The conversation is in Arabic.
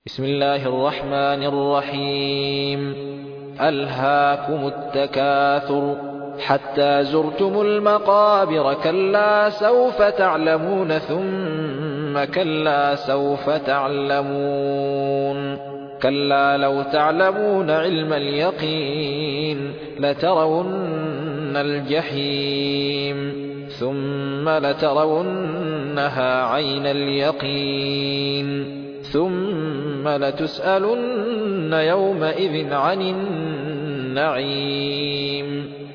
بسم الله الرحمن الرحيم. ألهاكم التكاثر حتى زرتم المقابر، كلا سوف تعلمون ثم كلا سوف تعلمون، كلا لو تعلمون علم اليقين لترون الجحيم ثم لترونها عين اليقين ثم لتسألن يومئذ عن النعيم.